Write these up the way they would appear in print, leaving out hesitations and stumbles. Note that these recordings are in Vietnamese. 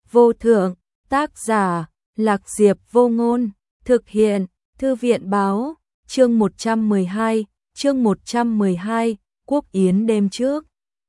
vô thượng, tác giả, Lạc Diệp Vô Ngôn, thực hiện, Thư viện báo, chương 112, Quốc Yến đêm trước.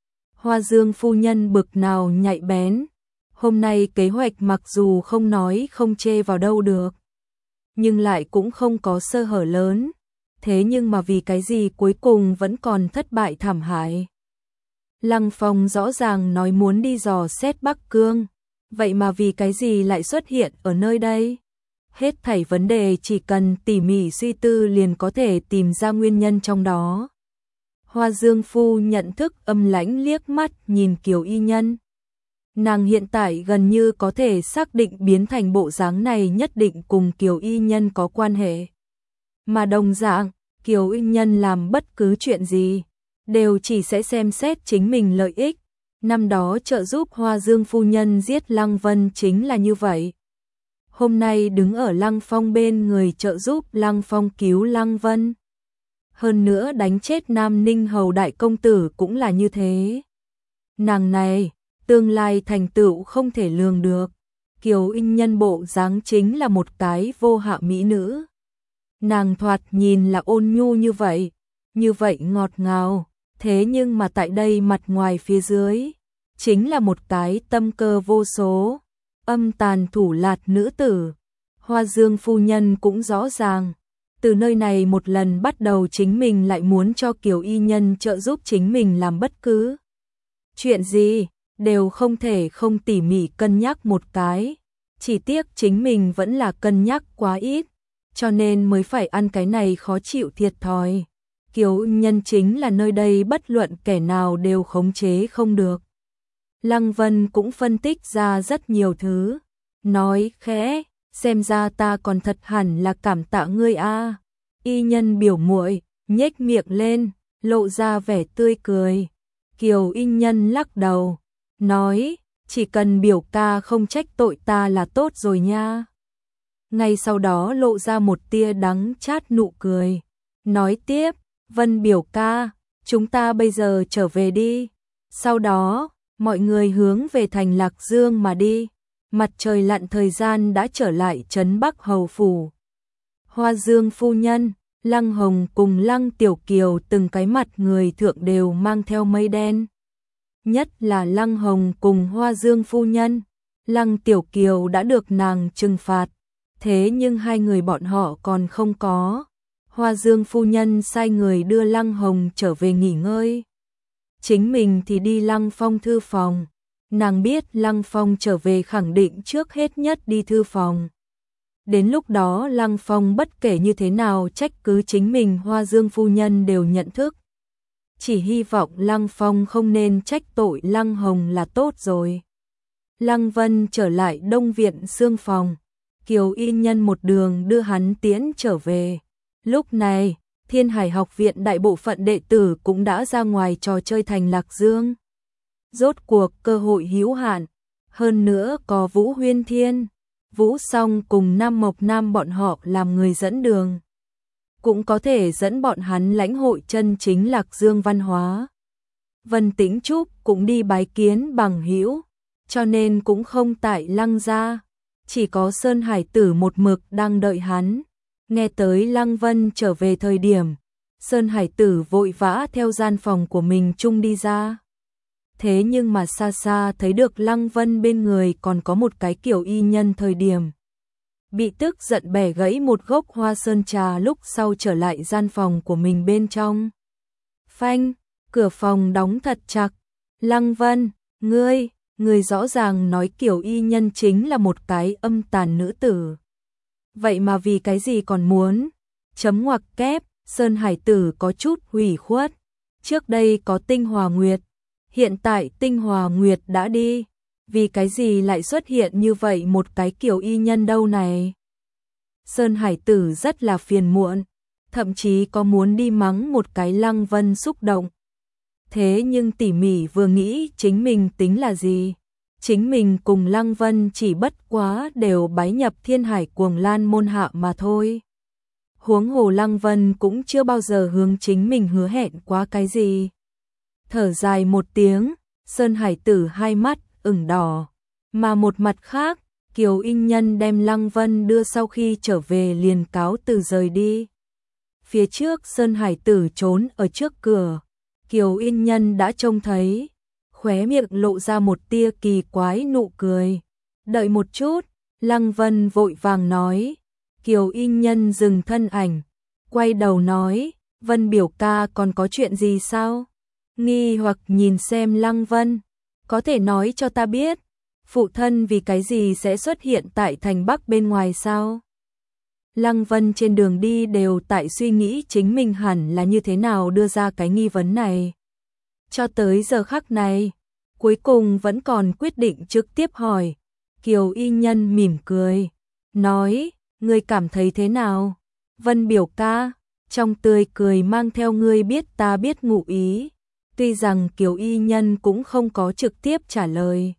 Hoa Dương phu nhân bực nào nhạy bén, hôm nay kế hoạch mặc dù không nói không chê vào đâu được, nhưng lại cũng không có sơ hở lớn, thế nhưng mà vì cái gì cuối cùng vẫn còn thất bại thảm hại. Lăng Phong rõ ràng nói muốn đi dò xét Bắc Cương, vậy mà vì cái gì lại xuất hiện ở nơi đây? Hết thảy vấn đề chỉ cần tỉ mỉ suy tư liền có thể tìm ra nguyên nhân trong đó. Hoa Dương phu nhận thức âm lãnh liếc mắt nhìn Kiều Y Nhân. Nàng hiện tại gần như có thể xác định biến thành bộ dáng này nhất định cùng Kiều Y Nhân có quan hệ. Mà đồng dạng, Kiều Y Nhân làm bất cứ chuyện gì, đều chỉ sẽ xem xét chính mình lợi ích. Năm đó trợ giúp Hoa Dương phu nhân giết Lăng Vân chính là như vậy. Hôm nay đứng ở Lăng Phong bên người trợ giúp Lăng Phong cứu Lăng Vân. Hơn nữa đánh chết Nam Ninh Hầu đại công tử cũng là như thế. Nàng này, tương lai thành tựu không thể lường được. Kiều Y Nhân bộ dáng chính là một cái vô hạ mỹ nữ. Nàng thoạt nhìn là ôn nhu như vậy ngọt ngào, thế nhưng mà tại đây mặt ngoài phía dưới, chính là một cái tâm cơ vô số, âm tàn thủ lạt nữ tử. Hoa Dương phu nhân cũng rõ ràng, từ nơi này một lần bắt đầu chính mình lại muốn cho Kiều Y Nhân trợ giúp chính mình làm bất cứ chuyện gì, đều không thể không tỉ mỉ cân nhắc một cái, chỉ tiếc chính mình vẫn là cân nhắc quá ít, cho nên mới phải ăn cái này khó chịu thiệt thòi. Kiều Y Nhân chính là nơi đây bất luận kẻ nào đều khống chế không được. Lăng Vân cũng phân tích ra rất nhiều thứ, nói khẽ, xem ra ta còn thật hẳn là cảm tạ ngươi a. Y Nhân biểu muội, nhếch miệng lên, lộ ra vẻ tươi cười. Kiều Y Nhân lắc đầu, nói, chỉ cần biểu ca không trách tội ta là tốt rồi nha. Ngay sau đó lộ ra một tia đắng chát nụ cười, nói tiếp, Vân biểu ca, chúng ta bây giờ trở về đi. Sau đó, mọi người hướng về thành Lạc Dương mà đi. Mặt trời lặn thời gian đã trở lại trấn Bắc Hầu phủ. Hoa Dương phu nhân, Lăng Hồng cùng Lăng Tiểu Kiều từng cái mặt người thượng đều mang theo mây đen. Nhất là Lăng Hồng cùng Hoa Dương phu nhân, Lăng Tiểu Kiều đã được nàng trừng phạt, thế nhưng hai người bọn họ còn không có. Hoa Dương phu nhân sai người đưa Lăng Hồng trở về nghỉ ngơi. Chính mình thì đi Lăng Phong thư phòng. Nàng biết Lăng Phong trở về khẳng định trước hết nhất đi thư phòng. Đến lúc đó Lăng Phong bất kể như thế nào trách cứ chính mình Hoa Dương phu nhân đều nhận thức. Chỉ hy vọng Lăng Phong không nên trách tội Lăng Hồng là tốt rồi. Lăng Vân trở lại Đông Viện Sương phòng. Kiều Y Nhân một đường đưa hắn tiễn trở về. Lúc này, Thiên Hải học viện đại bộ phận đệ tử cũng đã ra ngoài trò chơi thành Lạc Dương. Rốt cuộc cơ hội hữu hạn, hơn nữa có Vũ Huyên Thiên, Vũ Song cùng Nam Mộc Nam bọn họ làm người dẫn đường. Cũng có thể dẫn bọn hắn lãnh hội chân chính Lạc Dương văn hóa. Vân Tĩnh Trúc cũng đi bái kiến bằng hữu, cho nên cũng không tại Lăng gia, chỉ có Sơn Hải Tử một mực đang đợi hắn. Nghe tới Lăng Vân trở về thời điểm, Sơn Hải Tử vội vã theo gian phòng của mình chung đi ra. Thế nhưng mà xa xa thấy được Lăng Vân bên người còn có một cái Kiều Y Nhân thời điểm. Bị tức giận bẻ gãy một gốc hoa sơn trà lúc sau trở lại gian phòng của mình bên trong. Phanh, cửa phòng đóng thật chặt. Lăng Vân, ngươi rõ ràng nói Kiều Y Nhân chính là một cái âm tàn nữ tử. Vậy mà vì cái gì còn muốn? Chấm ngoặc kép, Sơn Hải Tử có chút hủy khuất. Trước đây có Tinh Hòa Nguyệt, hiện tại Tinh Hòa Nguyệt đã đi. Vì cái gì lại xuất hiện như vậy một cái Kiều Y Nhân đâu này? Sơn Hải Tử rất là phiền muộn, thậm chí có muốn đi mắng một cái Lăng Vân xúc động. Thế nhưng tỉ mỉ vừa nghĩ chính mình tính là gì? Chính mình cùng Lăng Vân chỉ bất quá đều bái nhập Thiên Hải Cuồng Lan môn hạ mà thôi. Huống hồ Lăng Vân cũng chưa bao giờ hướng chính mình hứa hẹn quá cái gì. Thở dài một tiếng, Sơn Hải Tử hai mắt ửng đỏ, Mà một mặt khác, Kiều In Nhân đem Lăng Vân đưa sau khi trở về liền cáo từ rời đi. Phía trước Sơn Hải Tử trốn ở trước cửa, Kiều In Nhân đã trông thấy, khóe miệng lộ ra một tia kỳ quái nụ cười. Đợi một chút, Lăng Vân vội vàng nói. Kiều In Nhân dừng thân ảnh, quay đầu nói, Vân biểu ca còn có chuyện gì sao? Nghi hoặc nhìn xem Lăng Vân, có thể nói cho ta biết, phụ thân vì cái gì sẽ xuất hiện tại thành Bắc bên ngoài sao? Lăng Vân trên đường đi đều tại suy nghĩ chính mình hẳn là như thế nào đưa ra cái nghi vấn này. Cho tới giờ khắc này, cuối cùng vẫn còn quyết định trực tiếp hỏi. Kiều In Nhân mỉm cười, nói, ngươi cảm thấy thế nào? Vân biểu ca, trong tươi cười mang theo ngươi biết ta biết ngụ ý. Tuy rằng Kiều In Nhân cũng không có trực tiếp trả lời,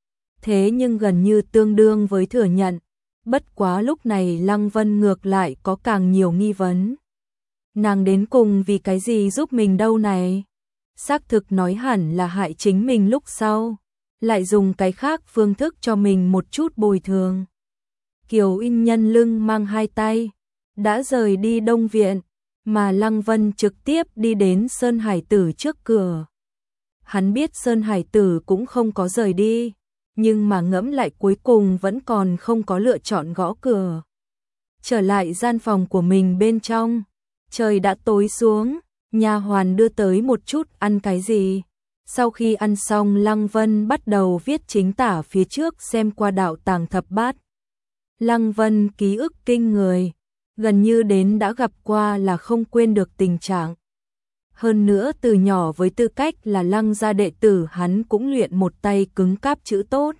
thế nhưng gần như tương đương với thừa nhận. Bất quá lúc này Lăng Vân ngược lại có càng nhiều nghi vấn. Nàng đến cùng vì cái gì giúp mình đâu này? Xác thực nói hẳn là hại chính mình lúc sau, lại dùng cái khác phương thức cho mình một chút bồi thường. Kiều In Nhân lưng mang hai tay, đã rời đi Đông Viện, mà Lăng Vân trực tiếp đi đến Sơn Hải Tử trước cửa. Hắn biết Sơn Hải Tử cũng không có rời đi, nhưng mà ngẫm lại cuối cùng vẫn còn không có lựa chọn gõ cửa. Trở lại gian phòng của mình bên trong, trời đã tối xuống, nha hoàn đưa tới một chút ăn cái gì. Sau khi ăn xong Lăng Vân bắt đầu viết chính tả phía trước xem qua đạo tàng thập bát. Lăng Vân ký ức kinh người, gần như đến đã gặp qua là không quên được tình trạng. Hơn nữa từ nhỏ với tư cách là Lăng gia đệ tử hắn cũng luyện một tay cứng cáp chữ tốt.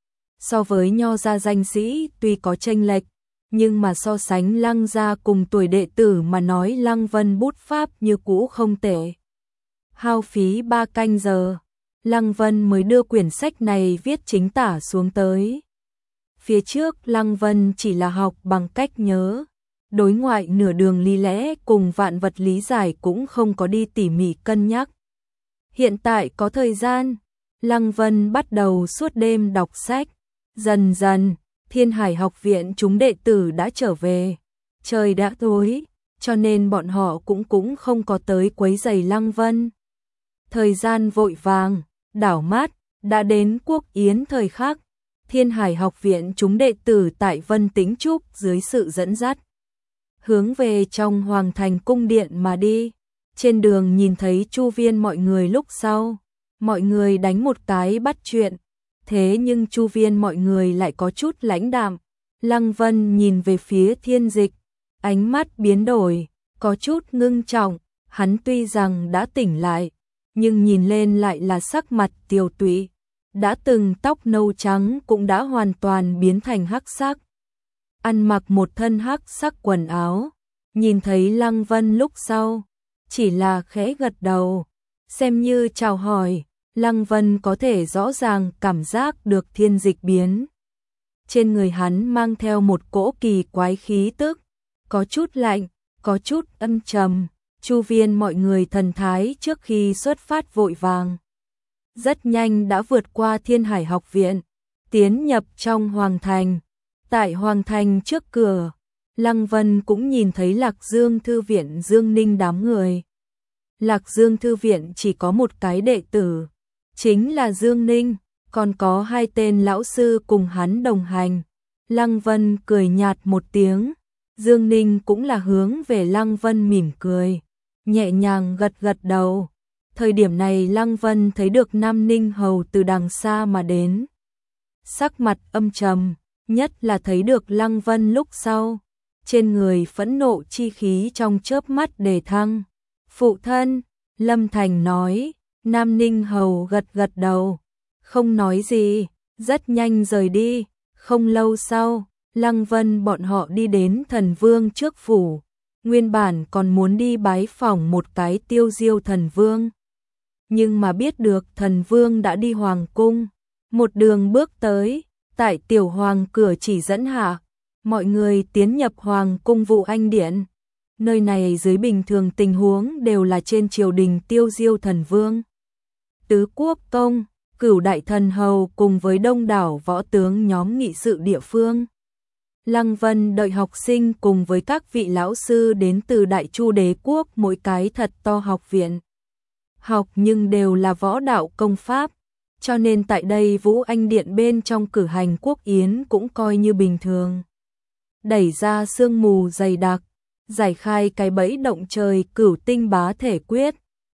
So với Nho gia danh sĩ tuy có chênh lệch, nhưng mà so sánh Lăng gia cùng tuổi đệ tử mà nói Lăng Vân bút pháp như cũ không tệ. Hao phí 3 canh giờ, Lăng Vân mới đưa quyển sách này viết chính tả xuống tới. Phía trước Lăng Vân chỉ là học bằng cách nhớ, đối ngoại nửa đường lý lẽ cùng vạn vật lý giải cũng không có đi tỉ mỉ cân nhắc. Hiện tại có thời gian, Lăng Vân bắt đầu suốt đêm đọc sách. Dần dần, Thiên Hải học viện chúng đệ tử đã trở về. Trời đã tối, cho nên bọn họ cũng không có tới quấy rầy Lăng Vân. Thời gian vội vàng, đảo mắt, đã đến quốc yến thời khắc. Thiên Hải học viện chúng đệ tử tại Vân Tĩnh Trúc dưới sự dẫn dắt, hướng về trong Hoàng thành cung điện mà đi. Trên đường nhìn thấy chu viên mọi người lúc sau, mọi người đánh một cái bắt chuyện. Thế nhưng chu viên mọi người lại có chút lãnh đạm. Lăng Vân nhìn về phía Thiên Dịch, ánh mắt biến đổi, có chút ngưng trọng. Hắn tuy rằng đã tỉnh lại, nhưng nhìn lên lại là sắc mặt tiều tụy. Đã từng tóc nâu trắng cũng đã hoàn toàn biến thành hắc sắc. Ăn mặc một thân hắc sắc quần áo, nhìn thấy Lăng Vân lúc sau, chỉ là khẽ gật đầu, xem như chào hỏi. Lăng Vân có thể rõ ràng cảm giác được Thiên Dịch biến. Trên người hắn mang theo một cỗ kỳ quái khí tức, có chút lạnh, có chút âm trầm. Chu viên mọi người thần thái trước khi xuất phát vội vàng, rất nhanh đã vượt qua Thiên Hải học viện, tiến nhập trong Hoàng thành. Tại Hoàng thành trước cửa, Lăng Vân cũng nhìn thấy Lạc Dương thư viện Dương Ninh đám người. Lạc Dương thư viện chỉ có một cái đệ tử, chính là Dương Ninh, còn có 2 tên lão sư cùng hắn đồng hành. Lăng Vân cười nhạt một tiếng, Dương Ninh cũng là hướng về Lăng Vân mỉm cười, nhẹ nhàng gật gật đầu. Thời điểm này Lăng Vân thấy được Nam Ninh Hầu từ đằng xa mà đến, sắc mặt âm trầm, nhất là thấy được Lăng Vân lúc sau, trên người phẫn nộ chi khí trong chớp mắt đề thăng. Phụ thân, Lâm Thành nói. Nam Ninh Hầu gật gật đầu, không nói gì, rất nhanh rời đi. Không lâu sau, Lăng Vân bọn họ đi đến Thần Vương trước phủ, nguyên bản còn muốn đi bái phỏng một cái Tiêu Diêu Thần Vương. Nhưng mà biết được Thần Vương đã đi Hoàng cung, một đường bước tới, tại Tiểu Hoàng cửa chỉ dẫn hạ, mọi người tiến nhập Hoàng cung Vụ Anh Điện. Nơi này dưới bình thường tình huống đều là trên triều đình Tiêu Diêu Thần Vương. Tứ Quốc công, Cửu đại thần hầu cùng với đông đảo võ tướng nhóm nghị sự địa phương. Lăng Vân đợi học sinh cùng với các vị lão sư đến từ Đại Chu đế quốc mỗi cái thật to học viện. Học nhưng đều là võ đạo công pháp, cho nên tại đây Vũ Anh Điện bên trong cử hành quốc yến cũng coi như bình thường. Đẩy ra sương mù dày đặc, giải khai cái bẫy động trời Cửu Tinh Bá Thể Quyết,